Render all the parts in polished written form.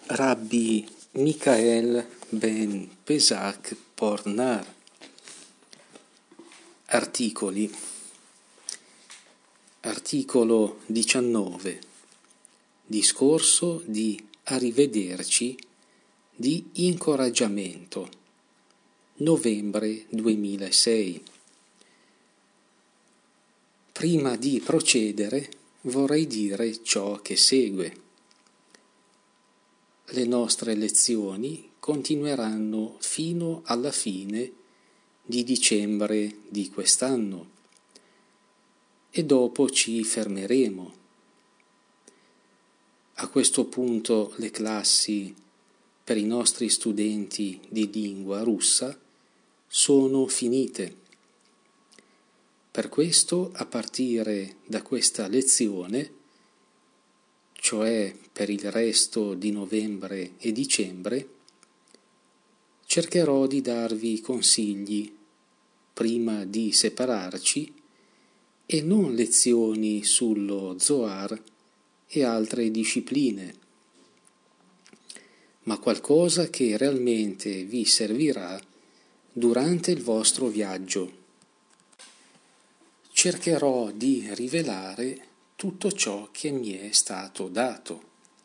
Rabbi Michael ben Pesach Pornar. Articoli. Articolo 19. Discorso di arrivederci di incoraggiamento. Novembre 2006. Prima di procedere vorrei dire ciò che segue. Le nostre lezioni continueranno fino alla fine di dicembre di quest'anno e dopo ci fermeremo. A questo punto le classi per i nostri studenti di lingua russa sono finite. Per questo, a partire da questa lezione, cioè per il resto di novembre e dicembre, cercherò di darvi consigli prima di separarci e non lezioni sullo Zohar e altre discipline, ma qualcosa che realmente vi servirà durante il vostro viaggio. Cercherò di rivelare tutto ciò che mi è stato dato.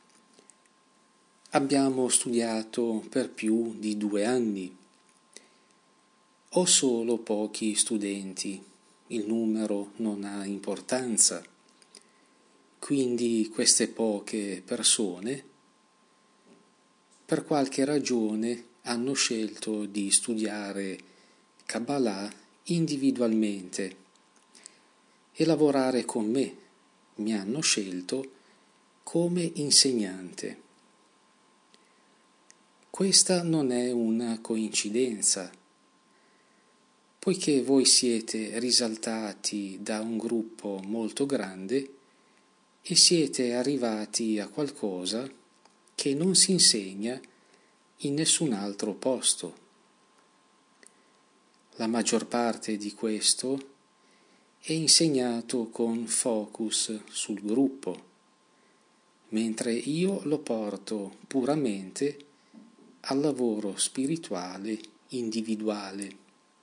Abbiamo studiato per più di 2 anni. Ho solo pochi studenti, il numero non ha importanza. Quindi queste poche persone, per qualche ragione, hanno scelto di studiare Kabbalah individualmente e lavorare con me. Mi hanno scelto come insegnante. Questa non è una coincidenza, poiché voi siete risaltati da un gruppo molto grande e siete arrivati a qualcosa che non si insegna in nessun altro posto. La maggior parte di questo è insegnato con focus sul gruppo, mentre io lo porto puramente al lavoro spirituale individuale.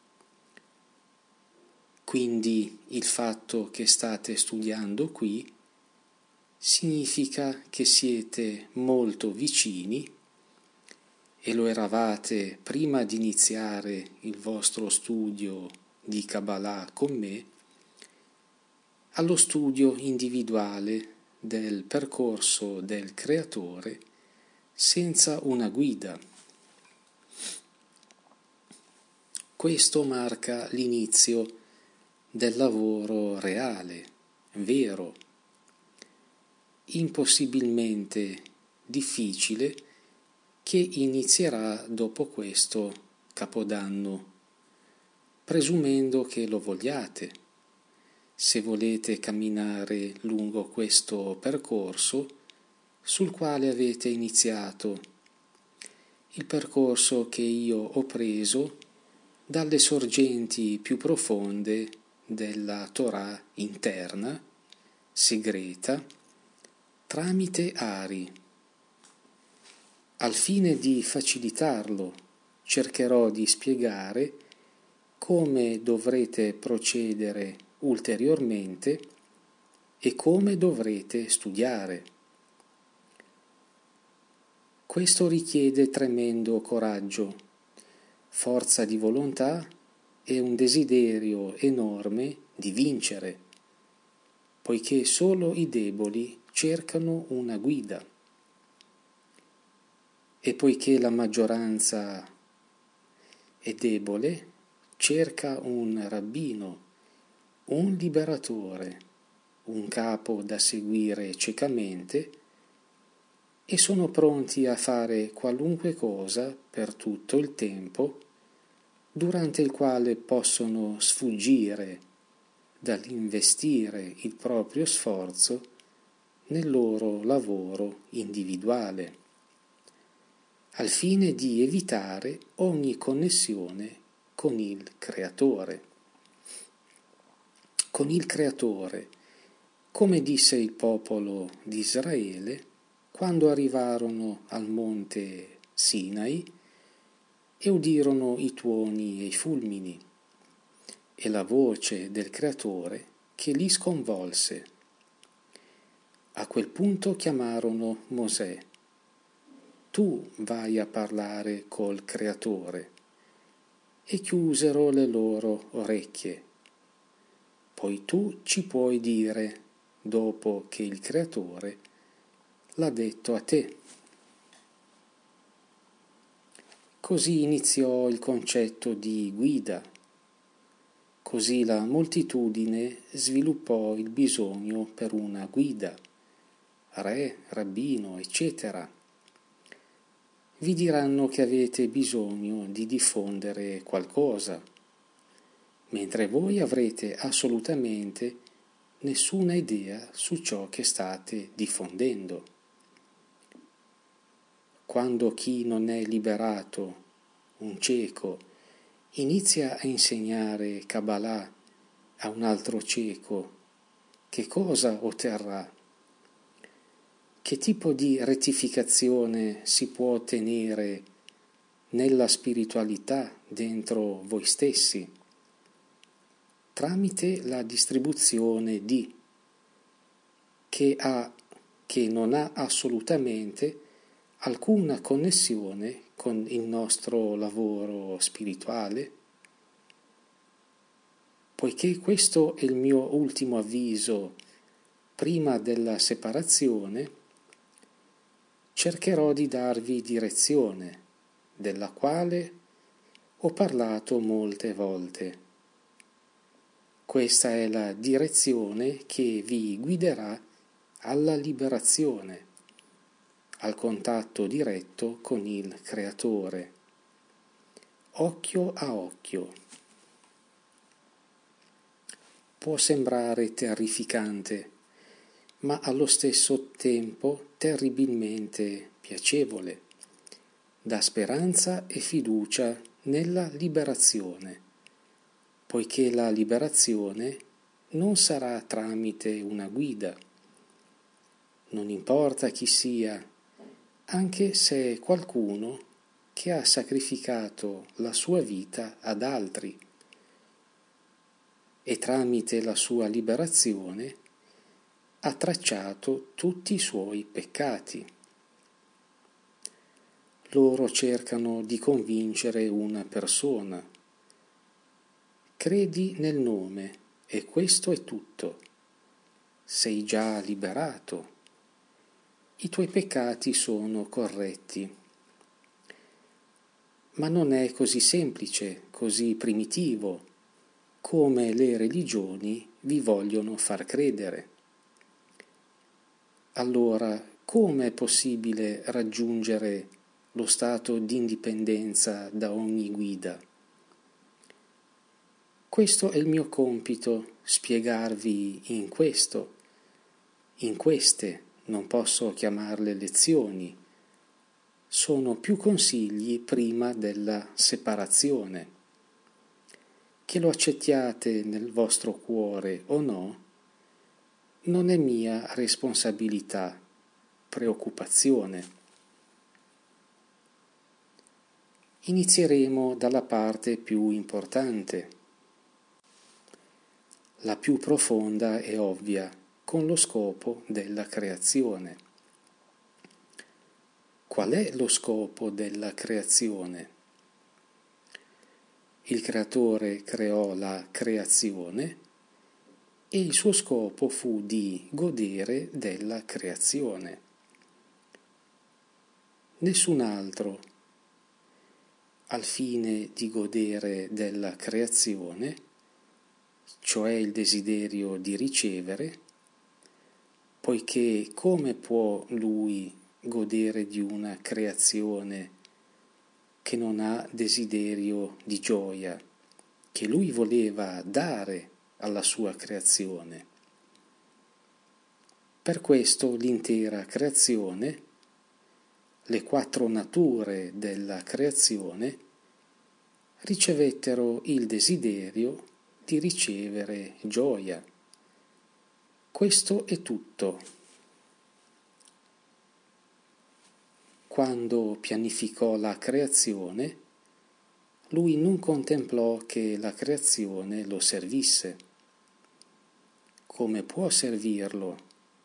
Quindi il fatto che state studiando qui significa che siete molto vicini, e lo eravate prima di iniziare il vostro studio di Kabbalah con me, allo studio individuale del percorso del Creatore senza una guida. Questo marca l'inizio del lavoro reale, vero, impossibilmente difficile, che inizierà dopo questo Capodanno, presumendo che lo vogliate. Se volete camminare lungo questo percorso sul quale avete iniziato, il percorso che io ho preso dalle sorgenti più profonde della Torah interna, segreta, tramite Ari. Al fine di facilitarlo, cercherò di spiegare come dovrete procedere ulteriormente e come dovrete studiare. Questo richiede tremendo coraggio, forza di volontà e un desiderio enorme di vincere, poiché solo i deboli cercano una guida. E poiché la maggioranza è debole, cerca un rabbino, un liberatore, un capo da seguire ciecamente, e sono pronti a fare qualunque cosa per tutto il tempo, durante il quale possono sfuggire dall'investire il proprio sforzo nel loro lavoro individuale, al fine di evitare ogni connessione con il Creatore. Con il Creatore, come disse il popolo di Israele quando arrivarono al monte Sinai e udirono i tuoni e i fulmini e la voce del Creatore che li sconvolse. A quel punto chiamarono Mosè. Tu vai a parlare col Creatore. E chiusero le loro orecchie. Poi tu ci puoi dire, dopo che il Creatore l'ha detto a te. Così iniziò il concetto di guida. Così la moltitudine sviluppò il bisogno per una guida, re, rabbino, eccetera. Vi diranno che avete bisogno di diffondere qualcosa, mentre voi avrete assolutamente nessuna idea su ciò che state diffondendo. Quando chi non è liberato, un cieco, inizia a insegnare Kabbalah a un altro cieco, che cosa otterrà? Che tipo di rettificazione si può ottenere nella spiritualità dentro voi stessi? Tramite la distribuzione di, che non ha assolutamente alcuna connessione con il nostro lavoro spirituale. Poiché questo è il mio ultimo avviso prima della separazione, cercherò di darvi direzione, della quale ho parlato molte volte. Questa è la direzione che vi guiderà alla liberazione, al contatto diretto con il Creatore, occhio a occhio. Può sembrare terrificante, ma allo stesso tempo terribilmente piacevole, dà speranza e fiducia nella liberazione, poiché la liberazione non sarà tramite una guida. Non importa chi sia, anche se è qualcuno che ha sacrificato la sua vita ad altri, e tramite la sua liberazione ha tracciato tutti i suoi peccati. Loro cercano di convincere una persona. Credi nel nome e questo è tutto. Sei già liberato. I tuoi peccati sono corretti. Ma non è così semplice, così primitivo, come le religioni vi vogliono far credere. Allora, come è possibile raggiungere lo stato di indipendenza da ogni guida? Questo è il mio compito, spiegarvi in queste, non posso chiamarle lezioni, sono più consigli prima della separazione. Che lo accettiate nel vostro cuore o no, non è mia responsabilità, preoccupazione. Inizieremo dalla parte più importante, la più profonda e ovvia, con lo scopo della creazione. Qual è lo scopo della creazione? Il Creatore creò la creazione e il suo scopo fu di godere della creazione. Nessun altro, al fine di godere della creazione, cioè il desiderio di ricevere, poiché come può lui godere di una creazione che non ha desiderio di gioia, che lui voleva dare alla sua creazione? Per questo l'intera creazione, le 4 nature della creazione, ricevettero il desiderio di ricevere gioia. Questo è tutto. quando pianificò la creazione, lui non contemplò che la creazione lo servisse. Come può servirlo?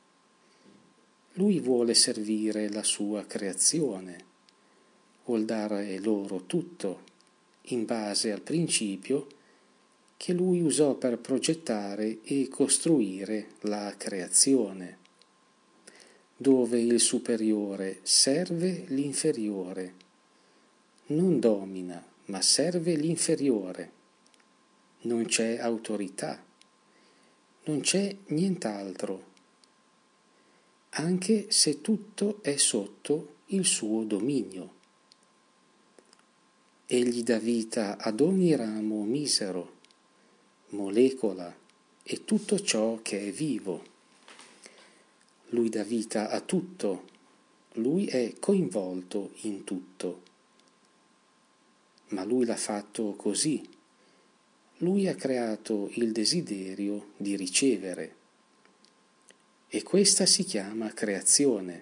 Lui vuole servire la sua creazione, vuol dare loro tutto, in base al principio che lui usò per progettare e costruire la creazione, dove il superiore serve l'inferiore, non domina, ma serve l'inferiore. Non c'è autorità, non c'è nient'altro, anche se tutto è sotto il suo dominio. Egli dà vita ad ogni ramo misero, molecola e tutto ciò che è vivo. Lui dà vita a tutto, lui è coinvolto in tutto. Ma lui l'ha fatto così. Lui ha creato il desiderio di ricevere. E questa si chiama creazione.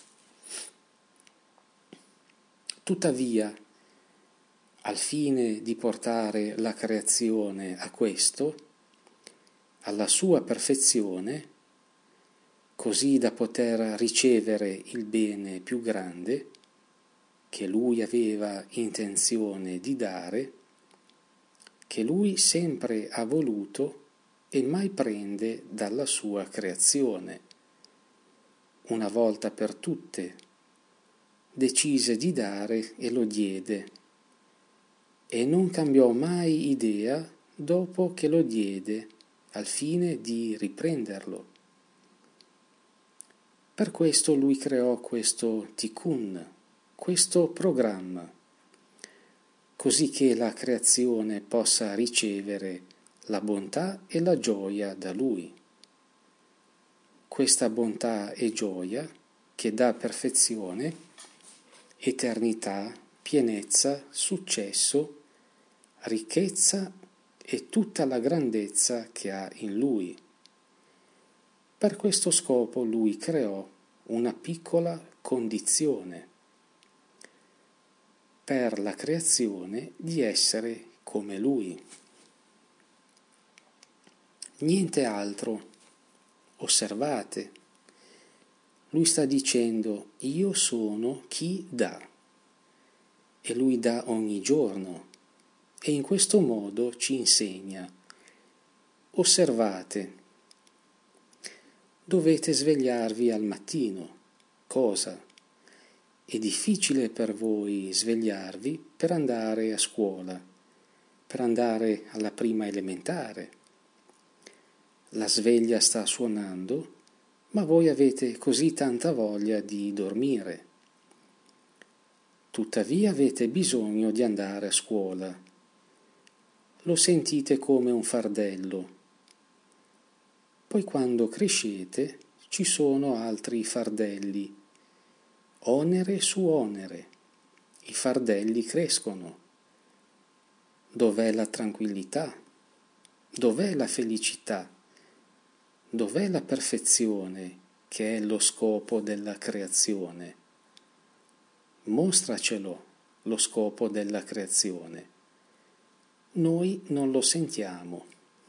Tuttavia, al fine di portare la creazione a questo, alla sua perfezione, così da poter ricevere il bene più grande che lui aveva intenzione di dare, che lui sempre ha voluto e mai prende dalla sua creazione. Una volta per tutte decise di dare e lo diede, e non cambiò mai idea dopo che lo diede al fine di riprenderlo. Per questo lui creò questo tikkun, questo programma, così che la creazione possa ricevere la bontà e la gioia da lui. Questa bontà e gioia che dà perfezione, eternità, pienezza, successo, ricchezza e tutta la grandezza che ha in lui. Per questo scopo lui creò una piccola condizione per la creazione di essere come lui. Niente altro. Osservate. Lui sta dicendo: io sono chi dà. E lui dà ogni giorno. E in questo modo ci insegna. Osservate. Dovete svegliarvi al mattino. Cosa? È difficile per voi svegliarvi per andare a scuola, per andare alla prima elementare. La sveglia sta suonando, ma voi avete così tanta voglia di dormire. Tuttavia avete bisogno di andare a scuola. Lo sentite come un fardello. Poi quando crescete ci sono altri fardelli, onere su onere. I fardelli crescono. Dov'è la tranquillità? Dov'è la felicità? Dov'è la perfezione che è lo scopo della creazione? Mostracelo, lo scopo della creazione. Noi non lo sentiamo.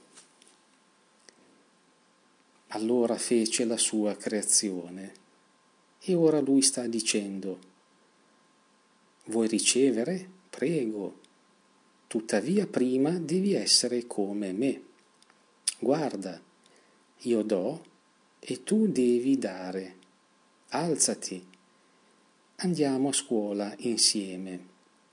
Allora fece la sua creazione e ora lui sta dicendo: vuoi ricevere? Prego. Tuttavia prima devi essere come me. Guarda, io do e tu devi dare. Alzati. Andiamo a scuola insieme.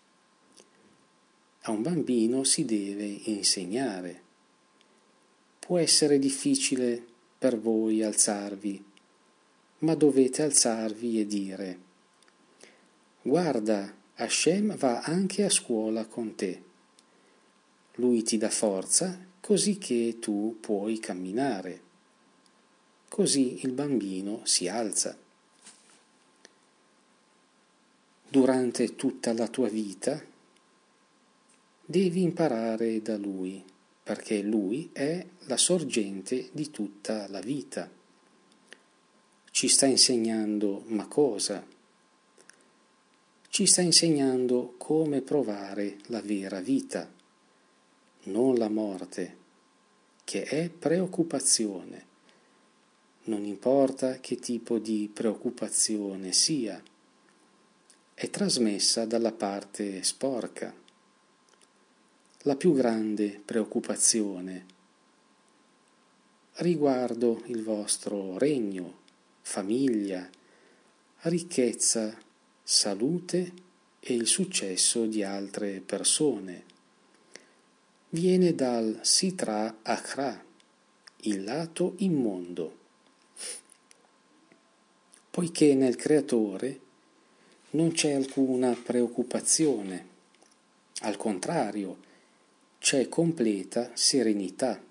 A un bambino si deve insegnare. Può essere difficile per voi alzarvi, ma dovete alzarvi e dire: guarda, Hashem va anche a scuola con te. Lui ti dà forza così che tu puoi camminare. Così il bambino si alza. Durante tutta la tua vita devi imparare da lui, perché lui è la sorgente di tutta la vita. Ci sta insegnando ma cosa? ci sta insegnando come provare la vera vita, non la morte, che è preoccupazione. Non importa che tipo di preoccupazione sia, è trasmessa dalla parte sporca. La più grande preoccupazione riguardo il vostro regno, famiglia, ricchezza, salute e il successo di altre persone. Viene dal Sitra Achra, il lato immondo. Poiché nel Creatore non c'è alcuna preoccupazione, al contrario, c'è completa serenità.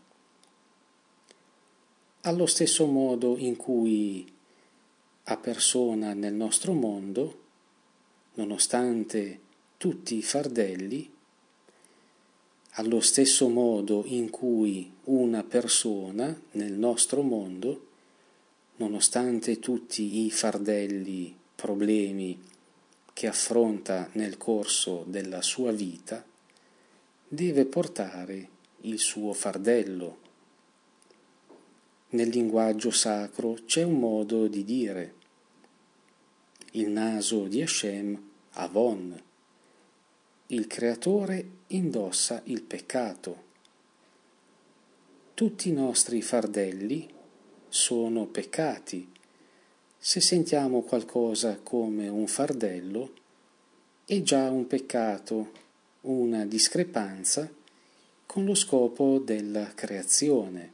Allo stesso modo in cui a persona nel nostro mondo, nonostante tutti i fardelli, allo stesso modo in cui una persona nel nostro mondo, nonostante tutti i fardelli, problemi che affronta nel corso della sua vita, deve portare il suo fardello. Nel linguaggio sacro c'è un modo di dire: il naso di Hashem, Avon, il creatore indossa il peccato. Tutti i nostri fardelli sono peccati. Se sentiamo qualcosa come un fardello, è già un peccato, una discrepanza con lo scopo della creazione.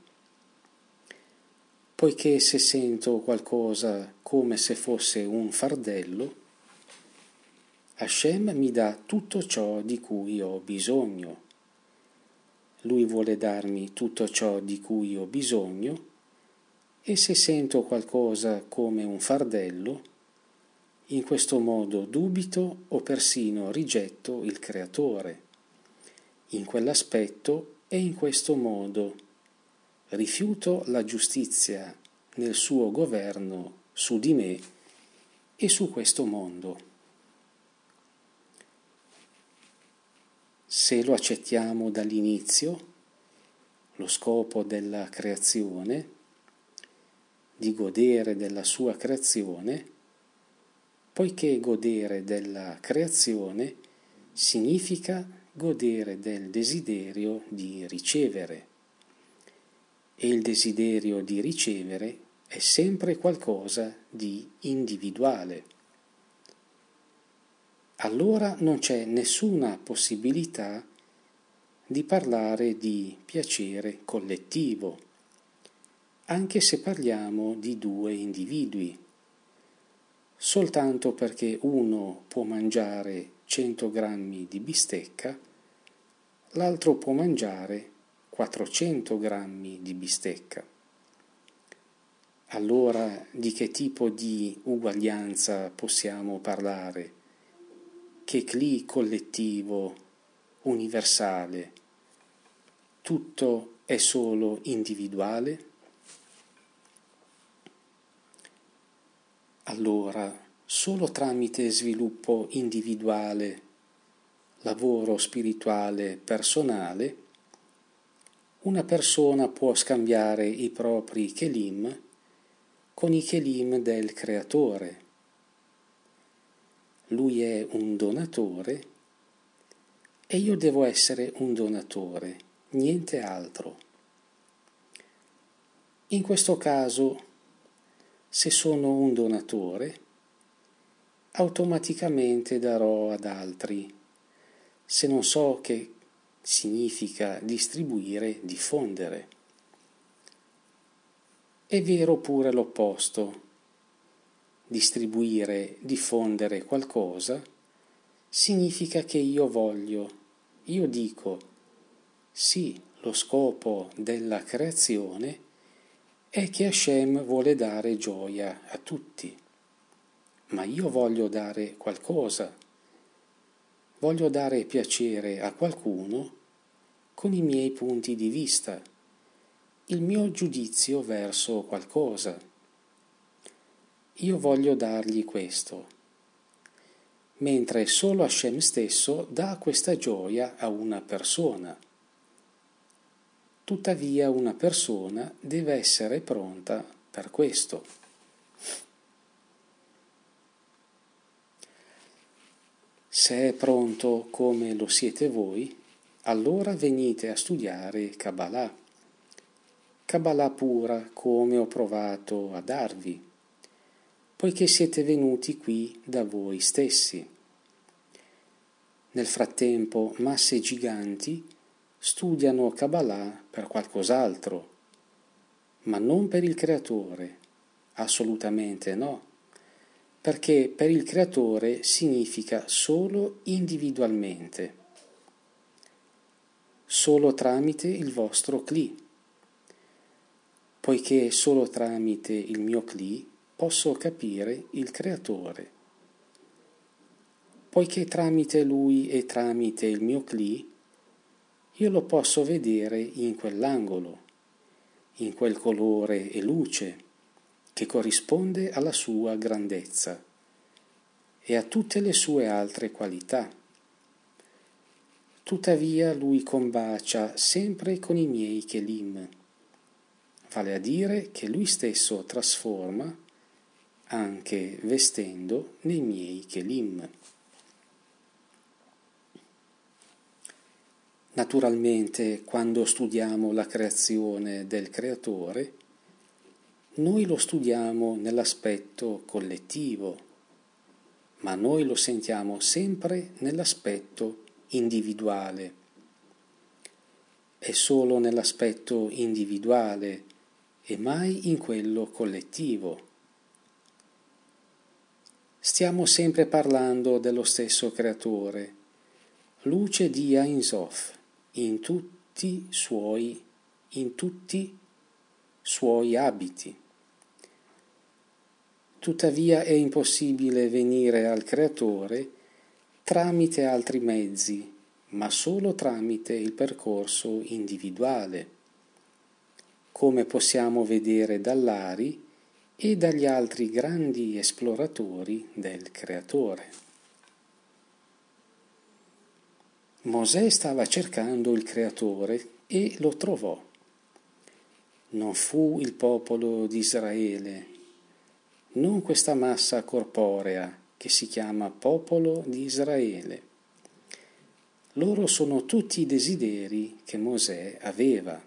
Poiché se sento qualcosa come se fosse un fardello, Hashem mi dà tutto ciò di cui ho bisogno. Lui vuole darmi tutto ciò di cui ho bisogno, e se sento qualcosa come un fardello, in questo modo dubito o persino rigetto il Creatore. In quell'aspetto e in questo modo rifiuto la giustizia nel suo governo su di me e su questo mondo. Se lo accettiamo dall'inizio, lo scopo della creazione, di godere della sua creazione, poiché godere della creazione significa godere del desiderio di ricevere. E il desiderio di ricevere è sempre qualcosa di individuale. Allora non c'è nessuna possibilità di parlare di piacere collettivo, anche se parliamo di due individui, soltanto perché uno può mangiare 100 grammi di bistecca, l'altro può mangiare 400 grammi di bistecca. Allora di che tipo di uguaglianza possiamo parlare? Che cli collettivo, universale, tutto è solo individuale? Allora, solo tramite sviluppo individuale, lavoro spirituale personale, una persona può scambiare i propri kelim con i kelim del Creatore. Lui è un donatore e io devo essere un donatore, niente altro. In questo caso, se sono un donatore, automaticamente darò ad altri. Se non so che significa distribuire, diffondere. È vero pure l'opposto. Distribuire, diffondere qualcosa significa che io voglio, io dico, sì, lo scopo della creazione è che Hashem vuole dare gioia a tutti, ma io voglio dare qualcosa, voglio dare piacere a qualcuno con i miei punti di vista, il mio giudizio verso qualcosa. Io voglio dargli questo. mentre solo Hashem stesso dà questa gioia a una persona. Tuttavia una persona deve essere pronta per questo. Se è pronto come lo siete voi, allora venite a studiare Kabbalah. Kabbalah pura, come ho provato a darvi, poiché siete venuti qui da voi stessi. Nel frattempo, masse giganti studiano Kabbalah per qualcos'altro, ma non per il Creatore, assolutamente no, perché per il Creatore significa solo individualmente, solo tramite il vostro Kli, poiché solo tramite il mio Kli posso capire il Creatore. Poiché tramite lui e tramite il mio Kli io lo posso vedere in quell'angolo, in quel colore e luce che corrisponde alla sua grandezza e a tutte le sue altre qualità. Tuttavia lui combacia sempre con i miei Kelim, vale a dire che lui stesso trasforma anche vestendo nei miei Kelim. Naturalmente, quando studiamo la creazione del Creatore, noi lo studiamo nell'aspetto collettivo, ma noi lo sentiamo sempre nell'aspetto individuale. È solo nell'aspetto individuale e mai in quello collettivo. Stiamo sempre parlando dello stesso Creatore, luce di Ein Sof, in tutti suoi abiti. Tuttavia è impossibile venire al Creatore tramite altri mezzi, ma solo tramite il percorso individuale, come possiamo vedere dall'Ari e dagli altri grandi esploratori del Creatore. Mosè stava cercando il Creatore e lo trovò. Non fu il popolo di Israele, non questa massa corporea che si chiama popolo di Israele. Loro sono tutti i desideri che Mosè aveva.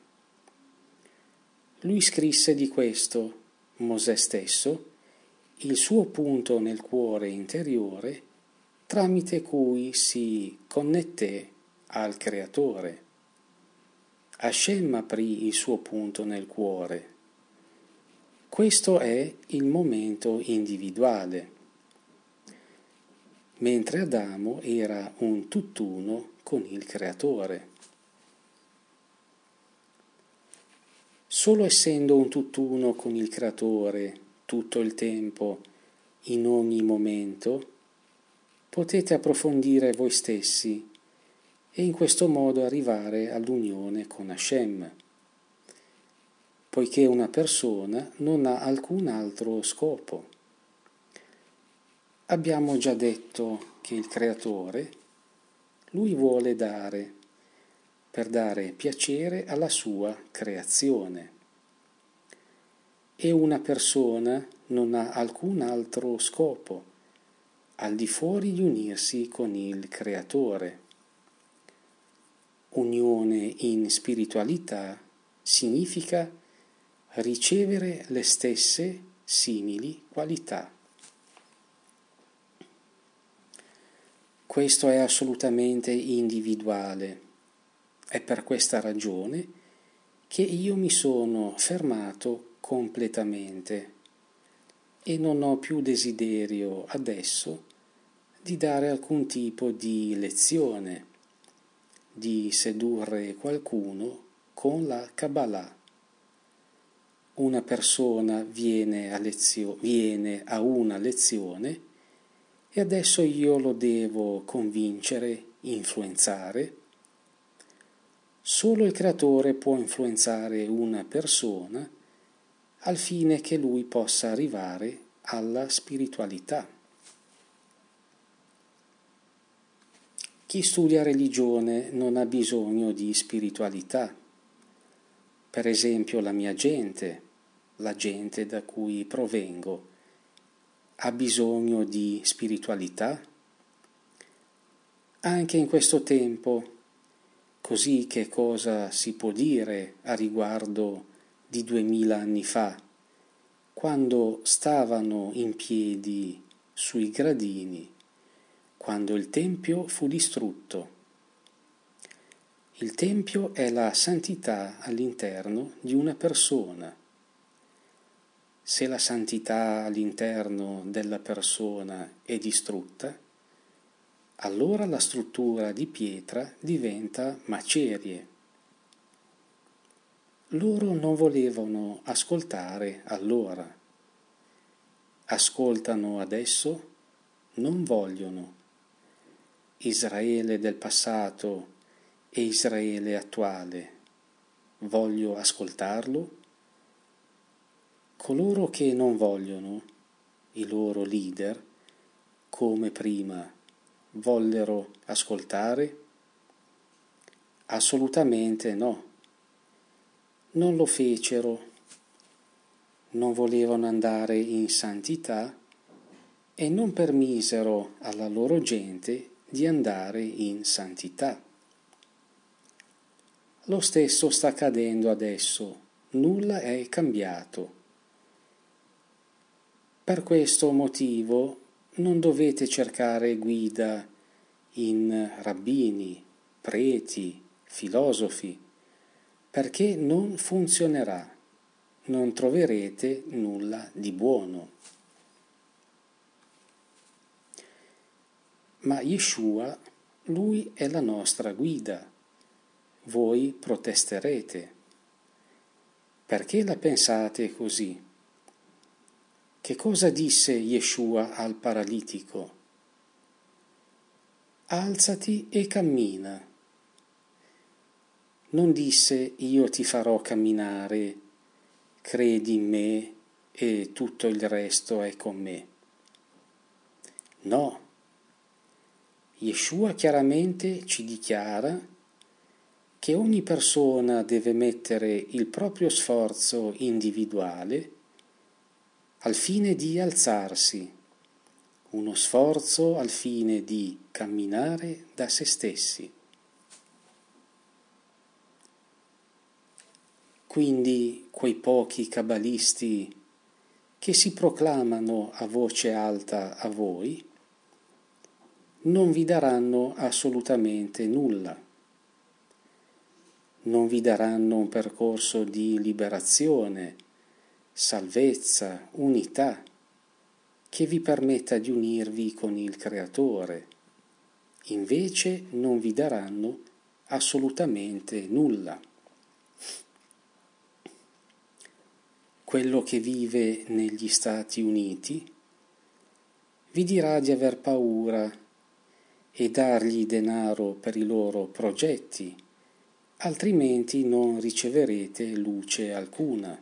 Lui scrisse di questo, Mosè stesso, il suo punto nel cuore interiore tramite cui si connetté al Creatore. Hashem aprì il suo punto nel cuore. Questo è il momento individuale, mentre Adamo era un tutt'uno con il Creatore. Solo essendo un tutt'uno con il Creatore tutto il tempo, in ogni momento, potete approfondire voi stessi e in questo modo arrivare all'unione con Hashem, poiché una persona non ha alcun altro scopo. Abbiamo già detto che il Creatore, lui vuole dare, per dare piacere alla sua creazione. E una persona non ha alcun altro scopo al di fuori di unirsi con il Creatore. Unione in spiritualità significa ricevere le stesse simili qualità. Questo è assolutamente individuale. È per questa ragione che io mi sono fermato completamente e non ho più desiderio adesso di dare alcun tipo di lezione, di sedurre qualcuno con la Kabbalah. Una persona viene a una lezione e adesso io lo devo convincere, influenzare. Solo il Creatore può influenzare una persona al fine che lui possa arrivare alla spiritualità. Chi studia religione non ha bisogno di spiritualità. Per esempio la mia gente, la gente da cui provengo, ha bisogno di spiritualità? Anche in questo tempo, così che cosa si può dire a riguardo di 2000 anni fa, quando stavano in piedi sui gradini, quando il Tempio fu distrutto? Il Tempio è la santità all'interno di una persona. Se la santità all'interno della persona è distrutta, allora la struttura di pietra diventa macerie. Loro non volevano ascoltare allora. Ascoltano adesso? Non vogliono. Israele del passato e Israele attuale, voglio ascoltarlo? Coloro che non vogliono, i loro leader, come prima, vollero ascoltare? Assolutamente no. Non lo fecero, non volevano andare in santità e non permisero alla loro gente di andare in santità. Lo stesso sta accadendo adesso, nulla è cambiato. Per questo motivo non dovete cercare guida in rabbini, preti, filosofi, perché non funzionerà, non troverete nulla di buono. Ma Yeshua, lui è la nostra guida. Voi protesterete. Perché la pensate così? Che cosa disse Yeshua al paralitico? Alzati e cammina. Non disse io ti farò camminare, credi in me e tutto il resto è con me. No. Yeshua chiaramente ci dichiara che ogni persona deve mettere il proprio sforzo individuale al fine di alzarsi, uno sforzo al fine di camminare da se stessi. Quindi quei pochi cabalisti che si proclamano a voce alta a voi non vi daranno assolutamente nulla. Non vi daranno un percorso di liberazione, salvezza, unità, che vi permetta di unirvi con il Creatore. Invece non vi daranno assolutamente nulla. Quello che vive negli Stati Uniti vi dirà di aver paura e dargli denaro per i loro progetti, altrimenti non riceverete luce alcuna.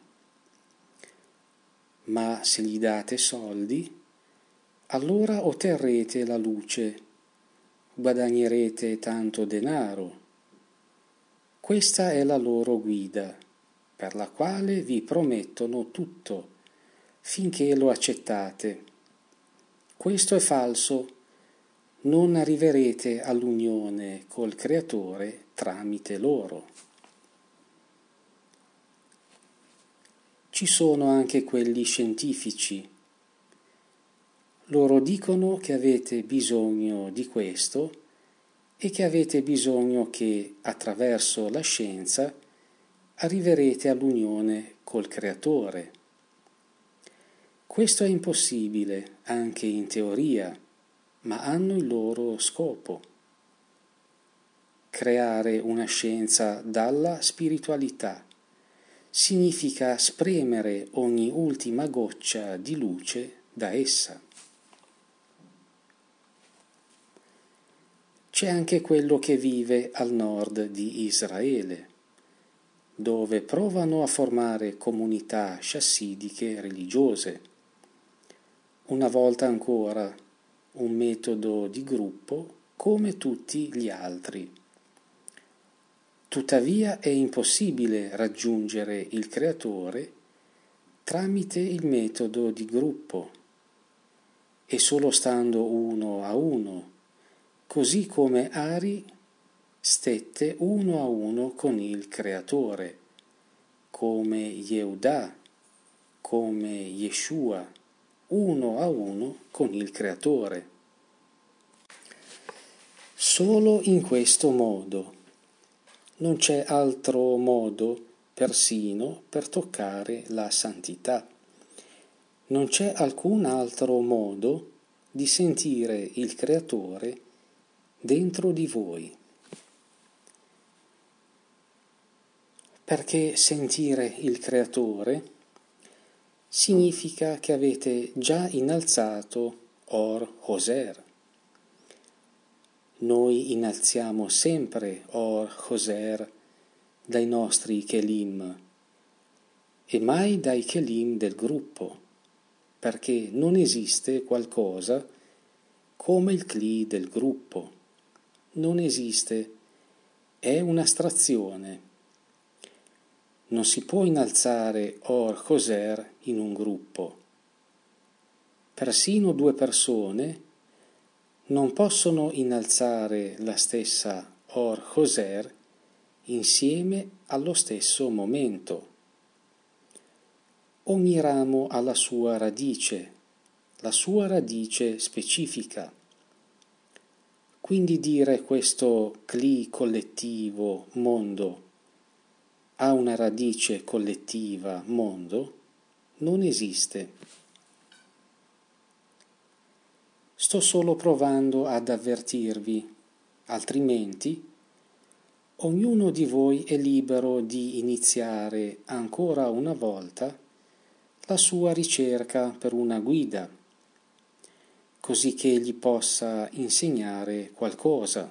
Ma se gli date soldi, allora otterrete la luce, guadagnerete tanto denaro. Questa è la loro guida, per la quale vi promettono tutto, finché lo accettate. Questo è falso. Non arriverete all'unione col Creatore tramite loro. Ci sono anche quelli scientifici. Loro dicono che avete bisogno di questo e che avete bisogno che, attraverso la scienza, arriverete all'unione col Creatore. Questo è impossibile, anche in teoria, ma hanno il loro scopo. Creare una scienza dalla spiritualità significa spremere ogni ultima goccia di luce da essa. C'è anche quello che vive al nord di Israele, dove provano a formare comunità chassidiche religiose. Una volta ancora un metodo di gruppo come tutti gli altri. Tuttavia è impossibile raggiungere il Creatore tramite il metodo di gruppo e solo stando uno a uno, così come Ari stette uno a uno con il Creatore, come Yehuda, come Yeshua, uno a uno con il Creatore. Solo in questo modo. Non c'è altro modo persino per toccare la santità. Non c'è alcun altro modo di sentire il Creatore dentro di voi. Perché sentire il Creatore significa che avete già innalzato Or Hoser. Noi innalziamo sempre Or Hoser dai nostri Kelim e mai dai Kelim del gruppo, perché non esiste qualcosa come il Kli del gruppo. Non esiste, è un'astrazione. Non si può innalzare Or Hoser in un gruppo. Persino due persone non possono innalzare la stessa Or Hoser insieme allo stesso momento. Ogni ramo ha la sua radice specifica. Quindi dire questo Kli collettivo, mondo, ha una radice collettiva, mondo, non esiste. Sto solo provando ad avvertirvi, altrimenti ognuno di voi è libero di iniziare ancora una volta la sua ricerca per una guida, così che gli possa insegnare qualcosa.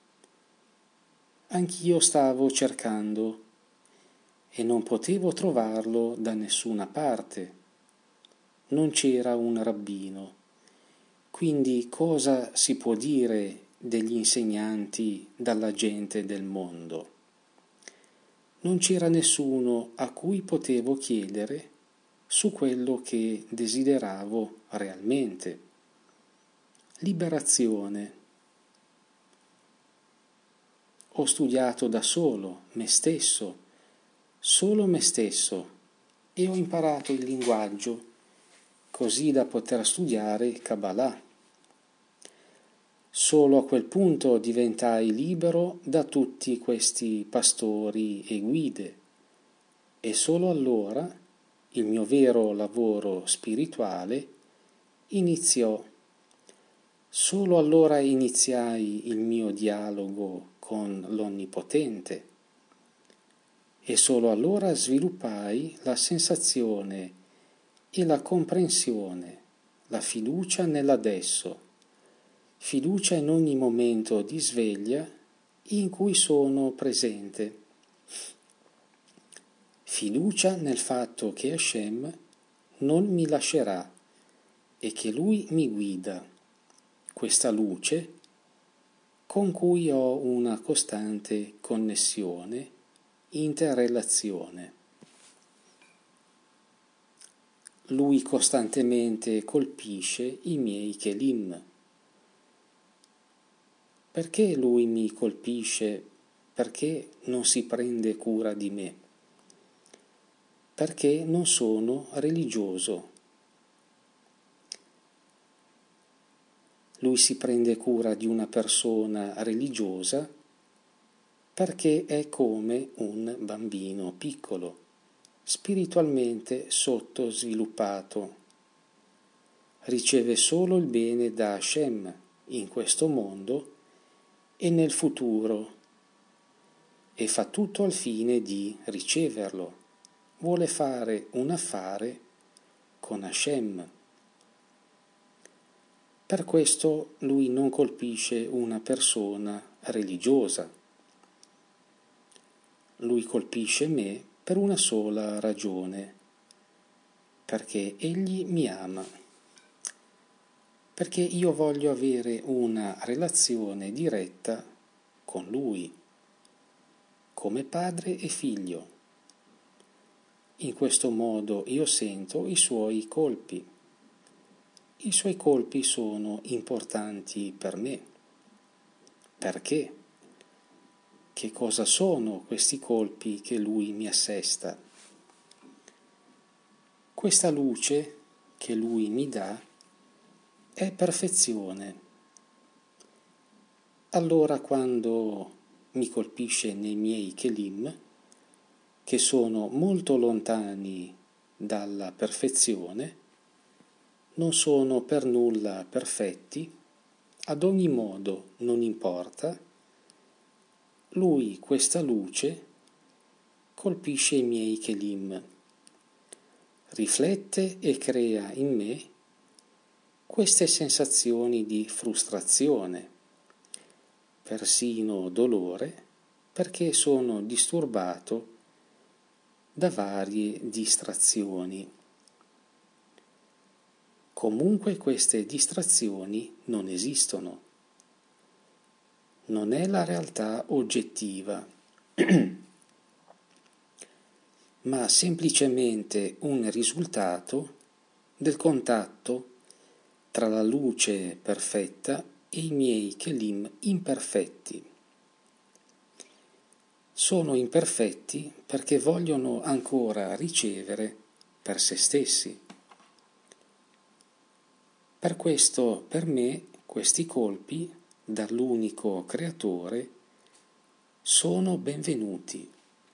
Anch'io stavo cercando e non potevo trovarlo da nessuna parte. Non c'era un rabbino. Quindi cosa si può dire degli insegnanti dalla gente del mondo? Non c'era nessuno a cui potevo chiedere su quello che desideravo realmente. Liberazione. Ho studiato da solo, solo me stesso, e ho imparato il linguaggio così da poter studiare Kabbalah. Solo a quel punto diventai libero da tutti questi pastori e guide, e solo allora il mio vero lavoro spirituale iniziò. Solo allora iniziai il mio dialogo con l'Onnipotente e solo allora sviluppai la sensazione e la comprensione, la fiducia nell'adesso, fiducia in ogni momento di sveglia in cui sono presente, fiducia nel fatto che Hashem non mi lascerà e che Lui mi guida, questa luce con cui ho una costante connessione, interrelazione. Lui costantemente colpisce i miei Kelim. Perché lui mi colpisce? Perché non si prende cura di me? Perché non sono religioso. Lui si prende cura di una persona religiosa perché è come un bambino piccolo, spiritualmente sottosviluppato. Riceve solo il bene da Hashem in questo mondo e nel futuro, e fa tutto al fine di riceverlo. Vuole fare un affare con Hashem. Per questo lui non colpisce una persona religiosa. Lui colpisce me per una sola ragione, perché egli mi ama. perché io voglio avere una relazione diretta con Lui, come padre e figlio. In questo modo io sento i Suoi colpi. I Suoi colpi sono importanti per me. Perché? Che cosa sono questi colpi che Lui mi assesta? Questa luce che Lui mi dà è perfezione. Allora quando mi colpisce nei miei kelim, che sono molto lontani dalla perfezione, non sono per nulla perfetti, ad ogni modo non importa, Lui, questa luce, colpisce i miei kelim, riflette e crea in me queste sensazioni di frustrazione, persino dolore, perché sono disturbato da varie distrazioni. Comunque queste distrazioni non esistono. Non è la realtà oggettiva, ma semplicemente un risultato del contatto tra la luce perfetta e i miei kelim imperfetti. Sono imperfetti perché vogliono ancora ricevere per se stessi. Per questo, per me, questi colpi dall'unico creatore sono benvenuti.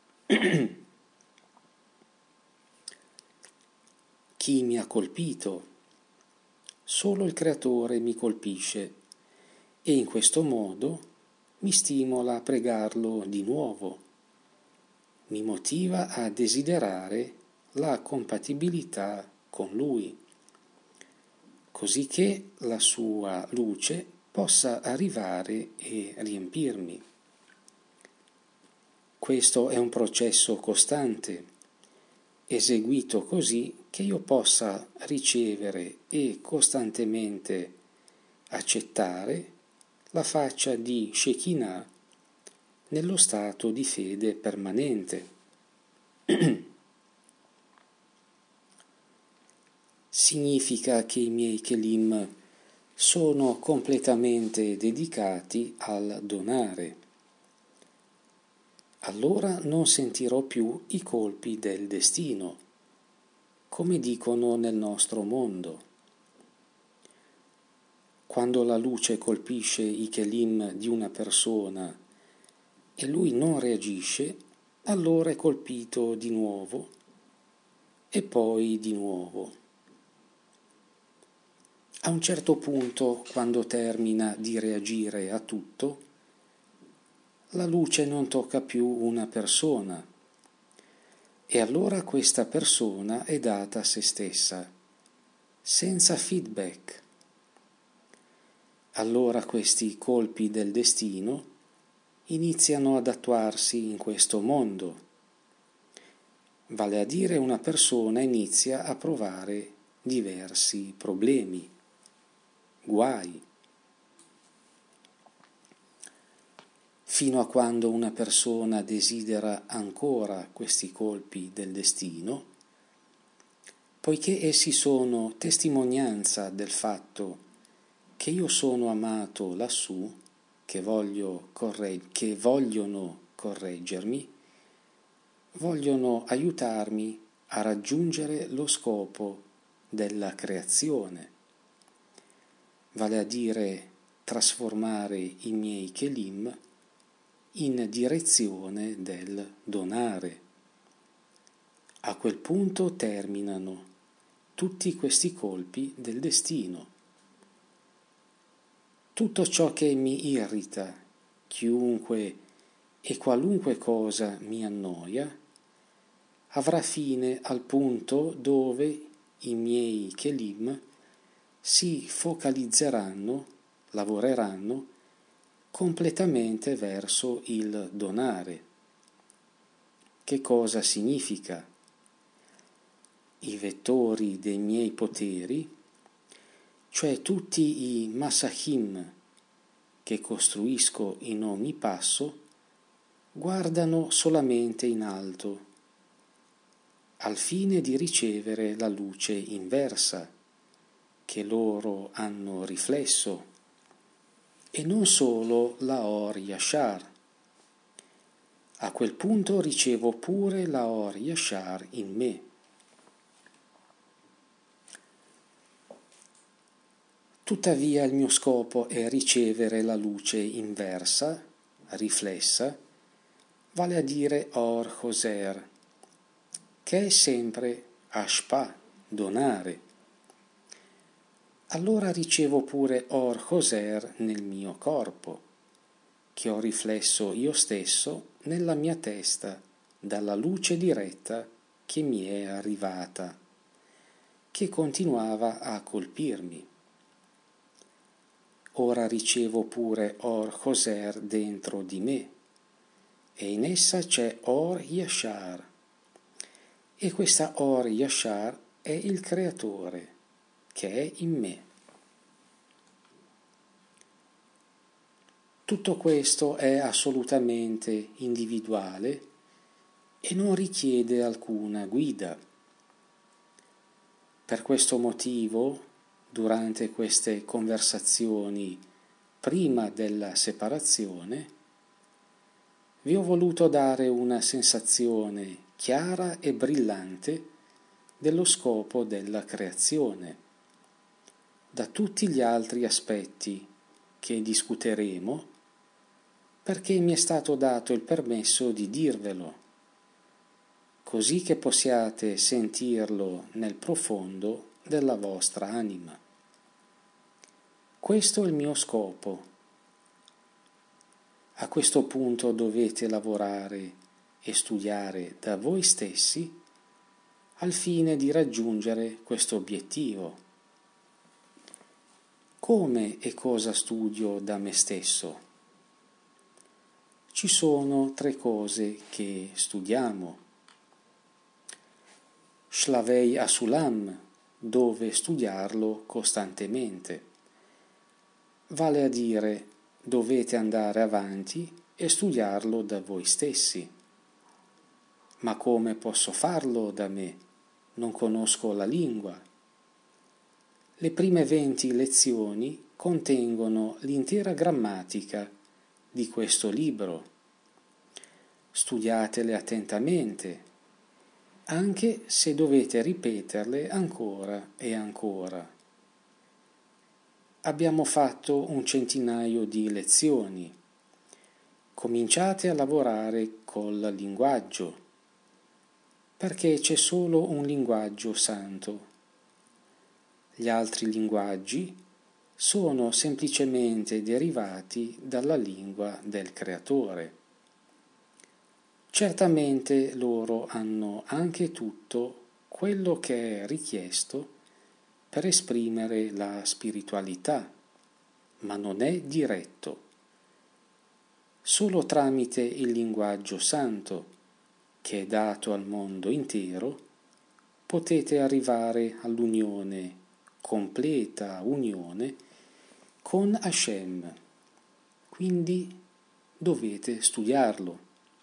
Chi mi ha colpito? Solo il creatore mi colpisce e in questo modo mi stimola a pregarlo di nuovo, mi motiva a desiderare la compatibilità con lui, così che la sua luce possa arrivare e riempirmi. Questo è un processo costante, eseguito così che io possa ricevere e costantemente accettare la faccia di Shekinah nello stato di fede permanente. Significa che i miei kelim sono completamente dedicati al donare. Allora non sentirò più i colpi del destino, come dicono nel nostro mondo. Quando la luce colpisce i kelim di una persona e lui non reagisce, allora è colpito di nuovo e poi di nuovo. A un certo punto, quando termina di reagire a tutto, la luce non tocca più una persona e allora questa persona è data a se stessa, senza feedback. Allora questi colpi del destino iniziano ad attuarsi in questo mondo. Vale a dire una persona inizia a provare diversi problemi, guai, fino a quando una persona desidera ancora questi colpi del destino, poiché essi sono testimonianza del fatto che io sono amato lassù, che vogliono correggermi, vogliono aiutarmi a raggiungere lo scopo della creazione, vale a dire trasformare i miei kelim in direzione del donare. A quel punto terminano tutti questi colpi del destino. Tutto ciò che mi irrita, chiunque e qualunque cosa mi annoia, avrà fine al punto dove i miei kelim si focalizzeranno, lavoreranno completamente verso il donare. Che cosa significa? I vettori dei miei poteri, cioè tutti i masachim che costruisco in ogni passo, guardano solamente in alto, al fine di ricevere la luce inversa che loro hanno riflesso, e non solo la Or Yashar. A quel punto ricevo pure la Or Yashar in me. Tuttavia il mio scopo è ricevere la luce inversa, riflessa, vale a dire Or Hoser, che è sempre Ashpa, donare. Allora ricevo pure Or Hoser nel mio corpo, che ho riflesso io stesso nella mia testa dalla luce diretta che mi è arrivata, che continuava a colpirmi. Ora ricevo pure Or Hoser dentro di me, e in essa c'è Or Yashar, e questa Or Yashar è il Creatore, che è in me. Tutto questo è assolutamente individuale e non richiede alcuna guida. Per questo motivo, durante queste conversazioni prima della separazione, vi ho voluto dare una sensazione chiara e brillante dello scopo della creazione, da tutti gli altri aspetti che discuteremo, perché mi è stato dato il permesso di dirvelo, così che possiate sentirlo nel profondo della vostra anima. Questo è il mio scopo. A questo punto dovete lavorare e studiare da voi stessi al fine di raggiungere questo obiettivo. Come e cosa studio da me stesso? Ci sono 3 cose che studiamo. Shlavei Asulam, dove studiarlo costantemente. Vale a dire, dovete andare avanti e studiarlo da voi stessi. Ma come posso farlo da me? Non conosco la lingua. Le prime 20 lezioni contengono l'intera grammatica di questo libro. Studiatele attentamente, anche se dovete ripeterle ancora e ancora. Abbiamo fatto un centinaio di lezioni. Cominciate a lavorare col linguaggio, perché c'è solo un linguaggio santo. Gli altri linguaggi sono semplicemente derivati dalla lingua del Creatore. Certamente loro hanno anche tutto quello che è richiesto per esprimere la spiritualità, ma non è diretto. Solo tramite il linguaggio santo, che è dato al mondo intero, potete arrivare all'unione, completa unione, con Hashem. Quindi dovete studiarlo.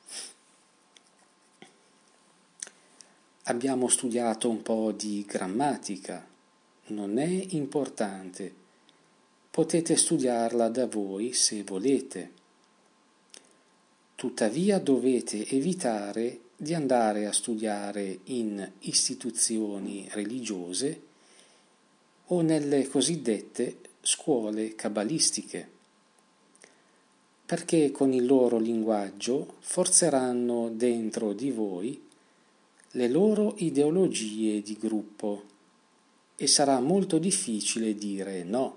Abbiamo studiato un po' di grammatica, non è importante, potete studiarla da voi se volete. Tuttavia dovete evitare di andare a studiare in istituzioni religiose o nelle cosiddette scuole cabalistiche, perché con il loro linguaggio forzeranno dentro di voi le loro ideologie di gruppo e sarà molto difficile dire no.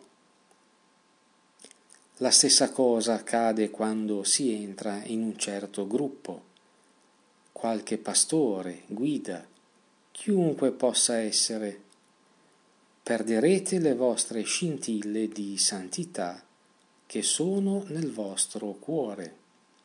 La stessa cosa accade quando si entra in un certo gruppo. Qualche pastore, guida, chiunque possa essere, perderete le vostre scintille di santità che sono nel vostro cuore,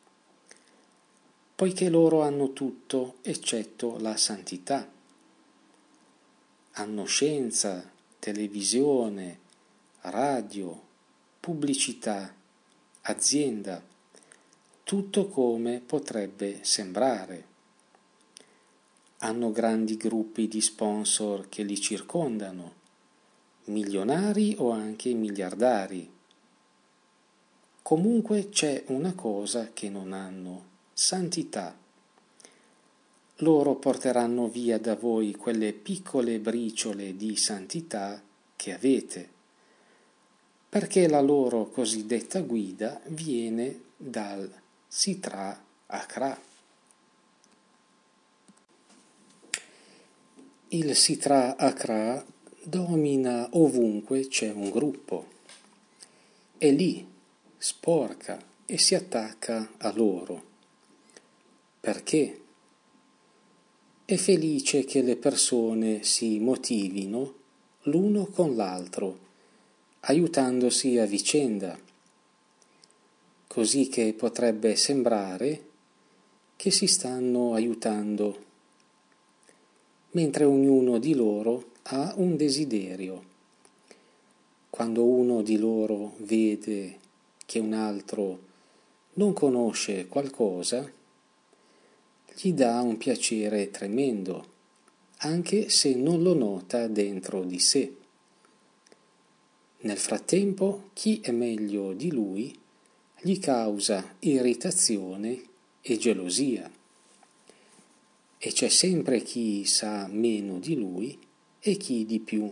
poiché loro hanno tutto eccetto la santità. Hanno scienza, televisione, radio, pubblicità, azienda, tutto come potrebbe sembrare. Hanno grandi gruppi di sponsor che li circondano, milionari o anche miliardari. Comunque c'è una cosa che non hanno: santità. Loro porteranno via da voi quelle piccole briciole di santità che avete, perché la loro cosiddetta guida viene dal Sitra Achra. Il Sitra Achra domina ovunque c'è un gruppo. È lì, sporca e si attacca a loro. Perché? È felice che le persone si motivino l'uno con l'altro, aiutandosi a vicenda, così che potrebbe sembrare che si stanno aiutando, mentre ognuno di loro ha un desiderio. Quando uno di loro vede che un altro non conosce qualcosa, gli dà un piacere tremendo, anche se non lo nota dentro di sé. Nel frattempo, chi è meglio di lui gli causa irritazione e gelosia. E c'è sempre chi sa meno di lui e chi di più.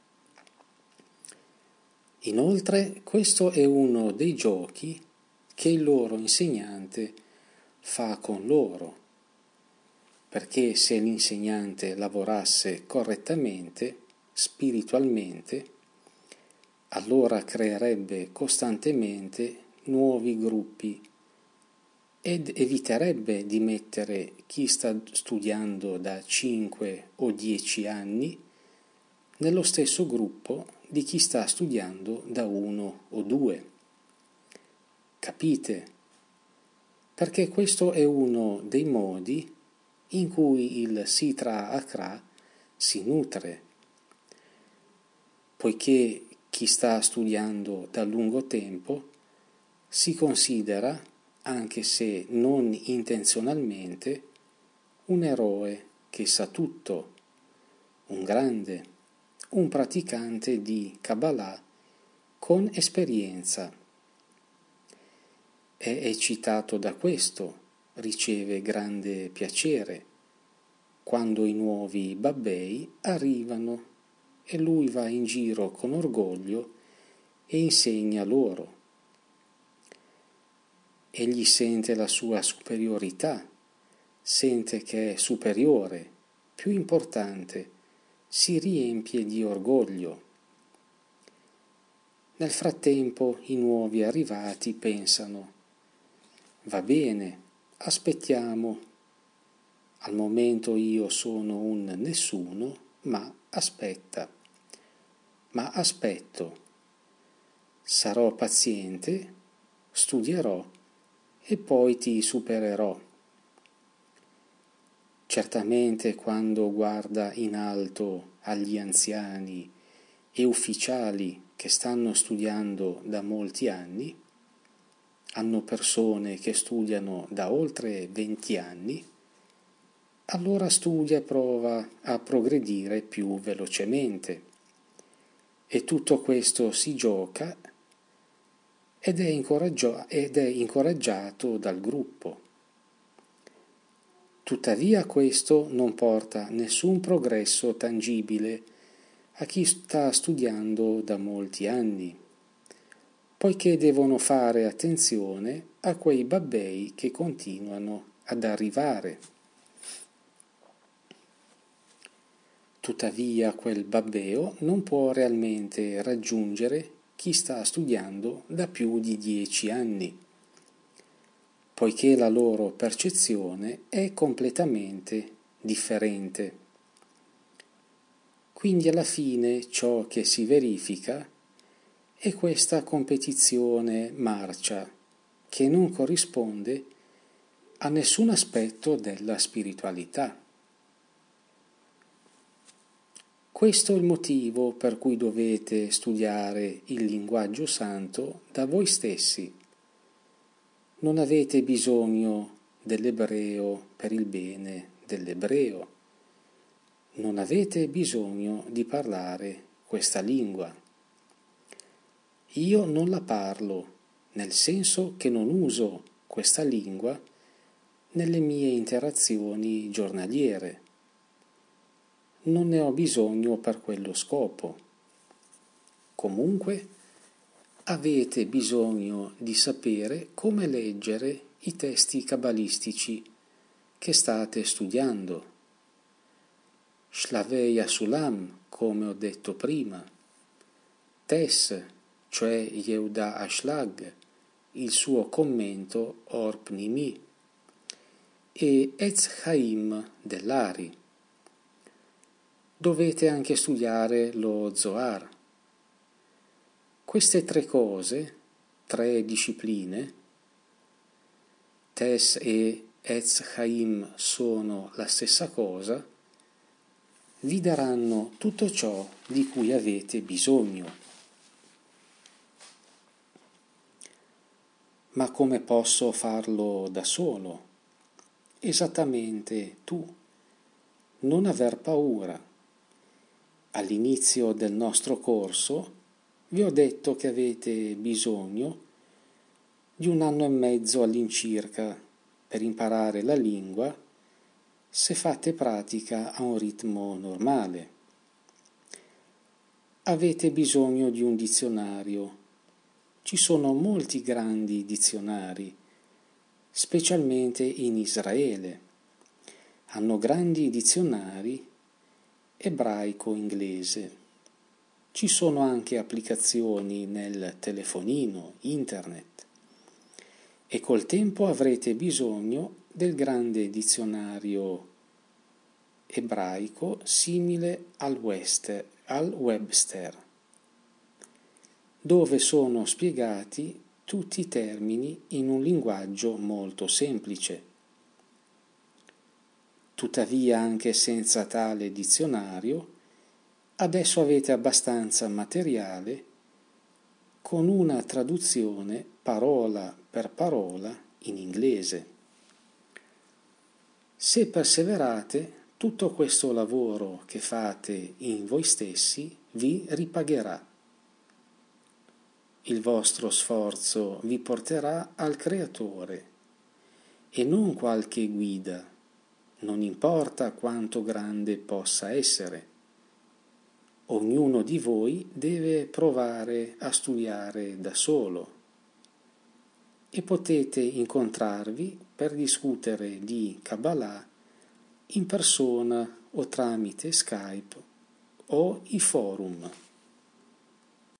Inoltre, questo è uno dei giochi che il loro insegnante fa con loro, perché se l'insegnante lavorasse correttamente, spiritualmente, allora creerebbe costantemente nuovi gruppi ed eviterebbe di mettere chi sta studiando da 5 o 10 anni nello stesso gruppo di chi sta studiando da 1 o 2. Capite? Perché questo è uno dei modi in cui il Sitra Achra si nutre, poiché chi sta studiando da lungo tempo si considera, anche se non intenzionalmente, un eroe che sa tutto, un grande, un praticante di Kabbalah con esperienza. È eccitato da questo, riceve grande piacere quando i nuovi babbei arrivano e lui va in giro con orgoglio e insegna loro. Egli sente la sua superiorità, sente che è superiore, più importante, si riempie di orgoglio. Nel frattempo i nuovi arrivati pensano: va bene, aspettiamo. Al momento io sono un nessuno, ma aspetto. Sarò paziente, studierò e poi ti supererò. Certamente quando guarda in alto agli anziani e ufficiali che stanno studiando da molti anni, hanno persone che studiano da oltre 20 anni, allora studia e prova a progredire più velocemente. E tutto questo si gioca ed è incoraggiato dal gruppo. Tuttavia questo non porta nessun progresso tangibile a chi sta studiando da molti anni, poiché devono fare attenzione a quei babbei che continuano ad arrivare. Tuttavia quel babbeo non può realmente raggiungere chi sta studiando da più di 10 anni, poiché la loro percezione è completamente differente. Quindi alla fine ciò che si verifica è questa competizione marcia che non corrisponde a nessun aspetto della spiritualità. Questo è il motivo per cui dovete studiare il linguaggio santo da voi stessi. Non avete bisogno dell'ebreo per il bene dell'ebreo. Non avete bisogno di parlare questa lingua. Io non la parlo, nel senso che non uso questa lingua nelle mie interazioni giornaliere. Non ne ho bisogno per quello scopo. Comunque, avete bisogno di sapere come leggere i testi cabalistici che state studiando. Shlavei Asulam, come ho detto prima, Tes, cioè Yehuda Ashlag, il suo commento Or Pnimi, e Etz Chaim dell'Ari. Dovete anche studiare lo Zohar. Queste tre cose, tre discipline, Tes e Etz Chaim sono la stessa cosa, vi daranno tutto ciò di cui avete bisogno. Ma come posso farlo da solo? Esattamente tu. Non aver paura. All'inizio del nostro corso vi ho detto che avete bisogno di 1 anno e mezzo all'incirca per imparare la lingua se fate pratica a un ritmo normale. Avete bisogno di un dizionario. Ci sono molti grandi dizionari, specialmente in Israele. Hanno grandi dizionari ebraico-inglese. Ci sono anche applicazioni nel telefonino, internet. E col tempo avrete bisogno del grande dizionario ebraico simile al Webster, dove sono spiegati tutti i termini in un linguaggio molto semplice. Tuttavia, anche senza tale dizionario, adesso avete abbastanza materiale con una traduzione parola per parola in inglese. Se perseverate, tutto questo lavoro che fate in voi stessi vi ripagherà. Il vostro sforzo vi porterà al Creatore e non qualche guida, non importa quanto grande possa essere. Ognuno di voi deve provare a studiare da solo e potete incontrarvi per discutere di Kabbalah in persona o tramite Skype o i forum.